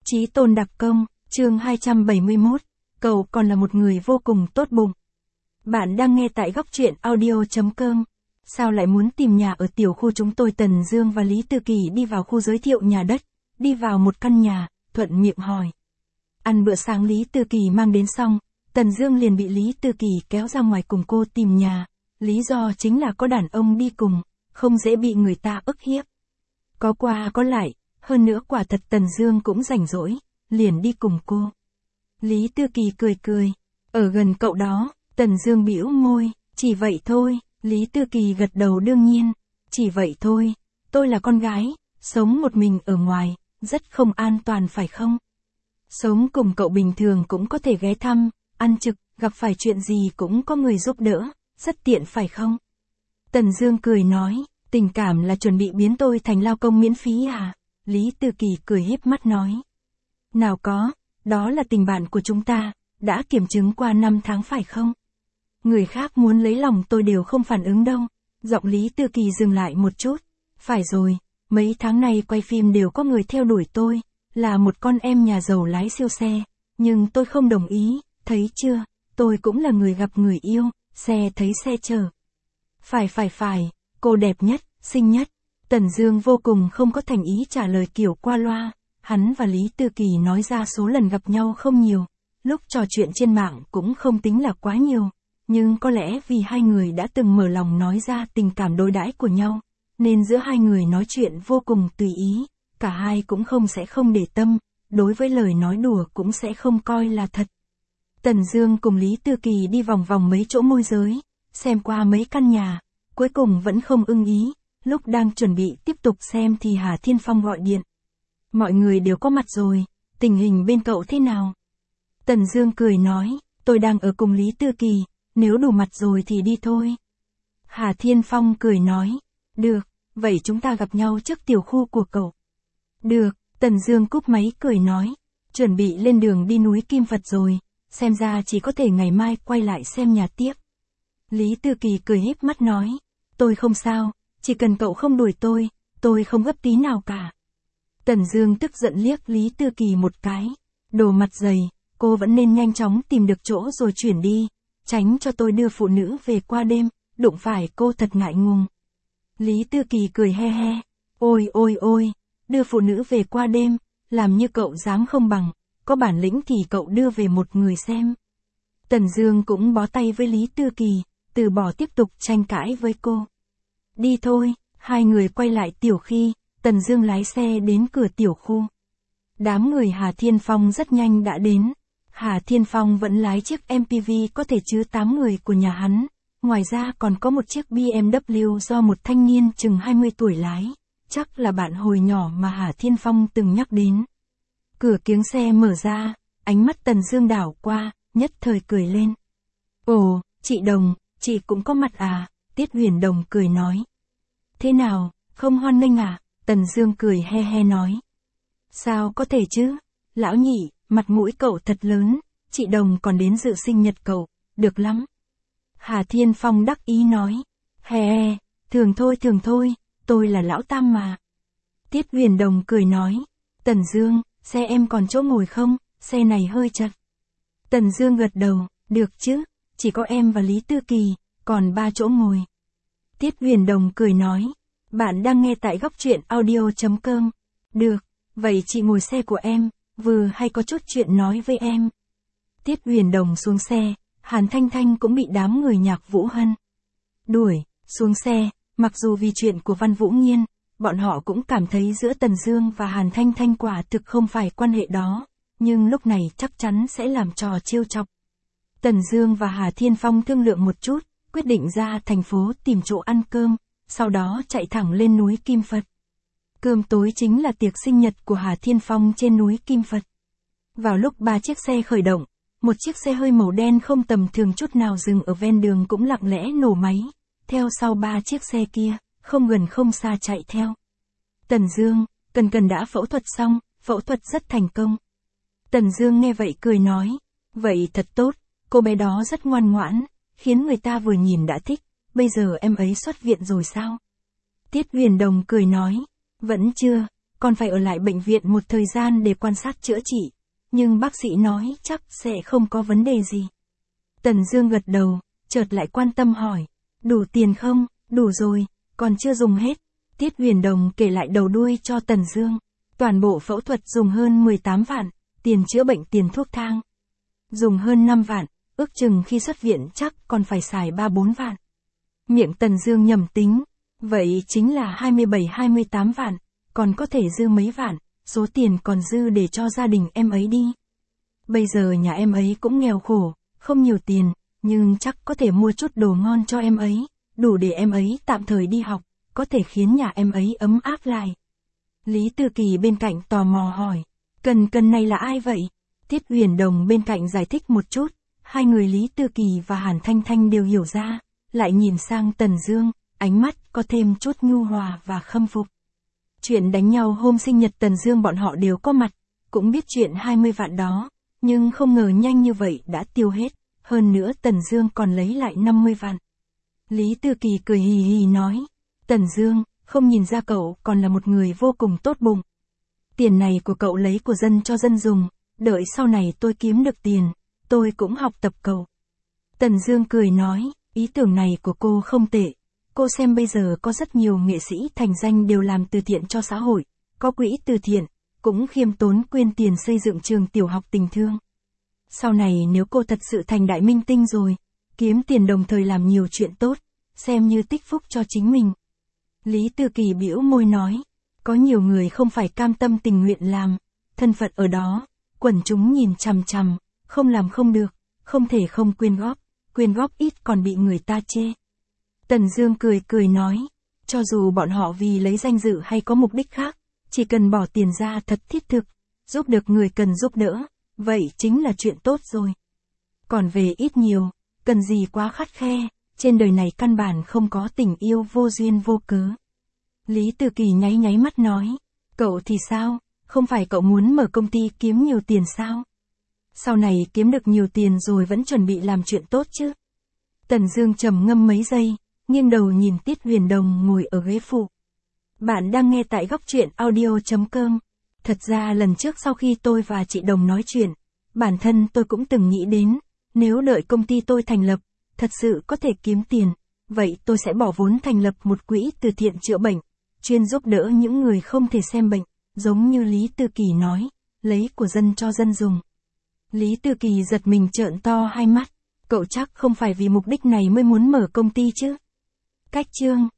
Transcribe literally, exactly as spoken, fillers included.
Chí tôn đặc công, chương hai trăm bảy mươi mốt, cậu còn là một người vô cùng tốt bụng. Bạn đang nghe tại góc truyện audio chấm com. Sao lại muốn tìm nhà ở tiểu khu chúng tôi? Tần Dương và Lý Tư Kỳ đi vào khu giới thiệu nhà đất, đi vào một căn nhà, thuận miệng hỏi. Ăn bữa sáng Lý Tư Kỳ mang đến xong, Tần Dương liền bị Lý Tư Kỳ kéo ra ngoài cùng cô tìm nhà, lý do chính là có đàn ông đi cùng, không dễ bị người ta ức hiếp. Có qua có lại, hơn nữa quả thật Tần Dương cũng rảnh rỗi, liền đi cùng cô. Lý Tư Kỳ cười cười, ở gần cậu đó, Tần Dương bĩu môi, chỉ vậy thôi. Lý Tư Kỳ gật đầu đương nhiên, chỉ vậy thôi, tôi là con gái, sống một mình ở ngoài, rất không an toàn phải không? Sống cùng cậu bình thường cũng có thể ghé thăm, ăn trực, gặp phải chuyện gì cũng có người giúp đỡ, rất tiện phải không? Tần Dương cười nói, tình cảm là chuẩn bị biến tôi thành lao công miễn phí à? Lý Tư Kỳ cười híp mắt nói. Nào có, đó là tình bạn của chúng ta, đã kiểm chứng qua năm tháng phải không? Người khác muốn lấy lòng tôi đều không phản ứng đâu. Giọng Lý Tư Kỳ dừng lại một chút. Phải rồi, mấy tháng này quay phim đều có người theo đuổi tôi, là một con em nhà giàu lái siêu xe, nhưng tôi không đồng ý, thấy chưa, tôi cũng là người gặp người yêu, xe thấy xe chở. Phải phải phải, cô đẹp nhất, xinh nhất. Tần Dương vô cùng không có thành ý trả lời kiểu qua loa, hắn và Lý Tư Kỳ nói ra số lần gặp nhau không nhiều, lúc trò chuyện trên mạng cũng không tính là quá nhiều. Nhưng có lẽ vì hai người đã từng mở lòng nói ra tình cảm đối đãi của nhau, nên giữa hai người nói chuyện vô cùng tùy ý, cả hai cũng không sẽ không để tâm, đối với lời nói đùa cũng sẽ không coi là thật. Tần Dương cùng Lý Tư Kỳ đi vòng vòng mấy chỗ môi giới, xem qua mấy căn nhà, cuối cùng vẫn không ưng ý, lúc đang chuẩn bị tiếp tục xem thì Hà Thiên Phong gọi điện. Mọi người đều có mặt rồi, tình hình bên cậu thế nào? Tần Dương cười nói, tôi đang ở cùng Lý Tư Kỳ. Nếu đủ mặt rồi thì đi thôi. Hà Thiên Phong cười nói. Được, vậy chúng ta gặp nhau trước tiểu khu của cậu. Được, Tần Dương cúp máy cười nói. Chuẩn bị lên đường đi núi Kim Phật rồi, xem ra chỉ có thể ngày mai quay lại xem nhà tiếp. Lý Tư Kỳ cười híp mắt nói. Tôi không sao, chỉ cần cậu không đuổi tôi, tôi không gấp tí nào cả. Tần Dương tức giận liếc Lý Tư Kỳ một cái. Đồ mặt dày, cô vẫn nên nhanh chóng tìm được chỗ rồi chuyển đi. Tránh cho tôi đưa phụ nữ về qua đêm, đụng phải cô thật ngại ngùng. Lý Tư Kỳ cười he he, ôi ôi ôi, đưa phụ nữ về qua đêm, làm như cậu dám không bằng, có bản lĩnh thì cậu đưa về một người xem. Tần Dương cũng bó tay với Lý Tư Kỳ, từ bỏ tiếp tục tranh cãi với cô. Đi thôi, hai người quay lại tiểu khi, Tần Dương lái xe đến cửa tiểu khu. Đám người Hà Thiên Phong rất nhanh đã đến. Hà Thiên Phong vẫn lái chiếc em pê vê có thể chứa tám người của nhà hắn, ngoài ra còn có một chiếc bê em vê do một thanh niên chừng hai mươi tuổi lái, chắc là bạn hồi nhỏ mà Hà Thiên Phong từng nhắc đến. Cửa kiếng xe mở ra, ánh mắt Tần Dương đảo qua, nhất thời cười lên. Ồ, chị Đồng, chị cũng có mặt à? Tiết Huyền Đồng cười nói. Thế nào, không hoan nghênh à? Tần Dương cười he he nói. Sao có thể chứ, lão nhị. Mặt mũi cậu thật lớn, chị Đồng còn đến dự sinh nhật cậu, được lắm. Hà Thiên Phong đắc ý nói, hè, thường thôi thường thôi, tôi là lão tam mà. Tiết Huyền Đồng cười nói, Tần Dương, xe em còn chỗ ngồi không, xe này hơi chật. Tần Dương gật đầu, được chứ, chỉ có em và Lý Tư Kỳ, còn ba chỗ ngồi. Tiết Huyền Đồng cười nói, bạn đang nghe tại góc truyện audio chấm com. Được, vậy chị ngồi xe của em. Vừa hay có chút chuyện nói với em. Tiết Huyền Đồng xuống xe, Hàn Thanh Thanh cũng bị đám người Nhạc Vũ Hân đuổi xuống xe, mặc dù vì chuyện của Văn Vũ Nghiên, bọn họ cũng cảm thấy giữa Tần Dương và Hàn Thanh Thanh quả thực không phải quan hệ đó, nhưng lúc này chắc chắn sẽ làm trò trêu chọc. Tần Dương và Hà Thiên Phong thương lượng một chút, quyết định ra thành phố tìm chỗ ăn cơm, sau đó chạy thẳng lên núi Kim Phật. Cơm tối chính là tiệc sinh nhật của Hà Thiên Phong trên núi Kim Phật. Vào lúc ba chiếc xe khởi động, một chiếc xe hơi màu đen không tầm thường chút nào dừng ở ven đường cũng lặng lẽ nổ máy, theo sau ba chiếc xe kia, không gần không xa chạy theo. Tần Dương, Cần Cần đã phẫu thuật xong, phẫu thuật rất thành công. Tần Dương nghe vậy cười nói, vậy thật tốt, cô bé đó rất ngoan ngoãn, khiến người ta vừa nhìn đã thích, bây giờ em ấy xuất viện rồi sao? Tiết Huyền Đồng cười nói, vẫn chưa, còn phải ở lại bệnh viện một thời gian để quan sát chữa trị. Nhưng bác sĩ nói chắc sẽ không có vấn đề gì. Tần Dương gật đầu, chợt lại quan tâm hỏi. Đủ tiền không? Đủ rồi, còn chưa dùng hết. Tiết Huyền Đồng kể lại đầu đuôi cho Tần Dương. Toàn bộ phẫu thuật dùng hơn mười tám vạn, tiền chữa bệnh tiền thuốc thang dùng hơn năm vạn, ước chừng khi xuất viện chắc còn phải xài ba bốn vạn. Miệng Tần Dương nhẩm tính, vậy chính là hai mươi bảy hai mươi tám vạn, còn có thể dư mấy vạn, số tiền còn dư để cho gia đình em ấy đi. Bây giờ nhà em ấy cũng nghèo khổ, không nhiều tiền, nhưng chắc có thể mua chút đồ ngon cho em ấy, đủ để em ấy tạm thời đi học, có thể khiến nhà em ấy ấm áp lại. Lý Tư Kỳ bên cạnh tò mò hỏi, Cần Cần này là ai vậy? Tiết Huyền Đồng bên cạnh giải thích một chút, hai người Lý Tư Kỳ và Hàn Thanh Thanh đều hiểu ra, lại nhìn sang Tần Dương, ánh mắt có thêm chút nhu hòa và khâm phục. Chuyện đánh nhau hôm sinh nhật Tần Dương bọn họ đều có mặt, cũng biết chuyện hai mươi vạn đó, nhưng không ngờ nhanh như vậy đã tiêu hết, hơn nữa Tần Dương còn lấy lại năm mươi vạn. Lý Tư Kỳ cười hì hì nói, Tần Dương, không nhìn ra cậu còn là một người vô cùng tốt bụng. Tiền này của cậu lấy của dân cho dân dùng, đợi sau này tôi kiếm được tiền, tôi cũng học tập cậu. Tần Dương cười nói, ý tưởng này của cô không tệ. Cô xem bây giờ có rất nhiều nghệ sĩ thành danh đều làm từ thiện cho xã hội, có quỹ từ thiện, cũng khiêm tốn quyên tiền xây dựng trường tiểu học tình thương. Sau này nếu cô thật sự thành đại minh tinh rồi, kiếm tiền đồng thời làm nhiều chuyện tốt, xem như tích phúc cho chính mình. Lý Tư Kỳ bĩu môi nói, có nhiều người không phải cam tâm tình nguyện làm, thân phận ở đó, quần chúng nhìn chằm chằm, không làm không được, không thể không quyên góp, quyên góp ít còn bị người ta chê. Tần Dương cười cười nói, cho dù bọn họ vì lấy danh dự hay có mục đích khác, chỉ cần bỏ tiền ra thật thiết thực, giúp được người cần giúp đỡ, vậy chính là chuyện tốt rồi. Còn về ít nhiều, cần gì quá khắt khe, trên đời này căn bản không có tình yêu vô duyên vô cớ. Lý Tư Kỳ nháy nháy mắt nói, cậu thì sao, không phải cậu muốn mở công ty kiếm nhiều tiền sao? Sau này kiếm được nhiều tiền rồi vẫn chuẩn bị làm chuyện tốt chứ? Tần Dương trầm ngâm mấy giây, nghiêng đầu nhìn Tiết Huyền Đồng ngồi ở ghế phụ. Bạn đang nghe tại góc truyện audio chấm com. Thật ra lần trước sau khi tôi và chị Đồng nói chuyện, bản thân tôi cũng từng nghĩ đến, nếu đợi công ty tôi thành lập, thật sự có thể kiếm tiền, vậy tôi sẽ bỏ vốn thành lập một quỹ từ thiện chữa bệnh, chuyên giúp đỡ những người không thể xem bệnh, giống như Lý Tư Kỳ nói, lấy của dân cho dân dùng. Lý Tư Kỳ giật mình trợn to hai mắt, cậu chắc không phải vì mục đích này mới muốn mở công ty chứ? Cách chương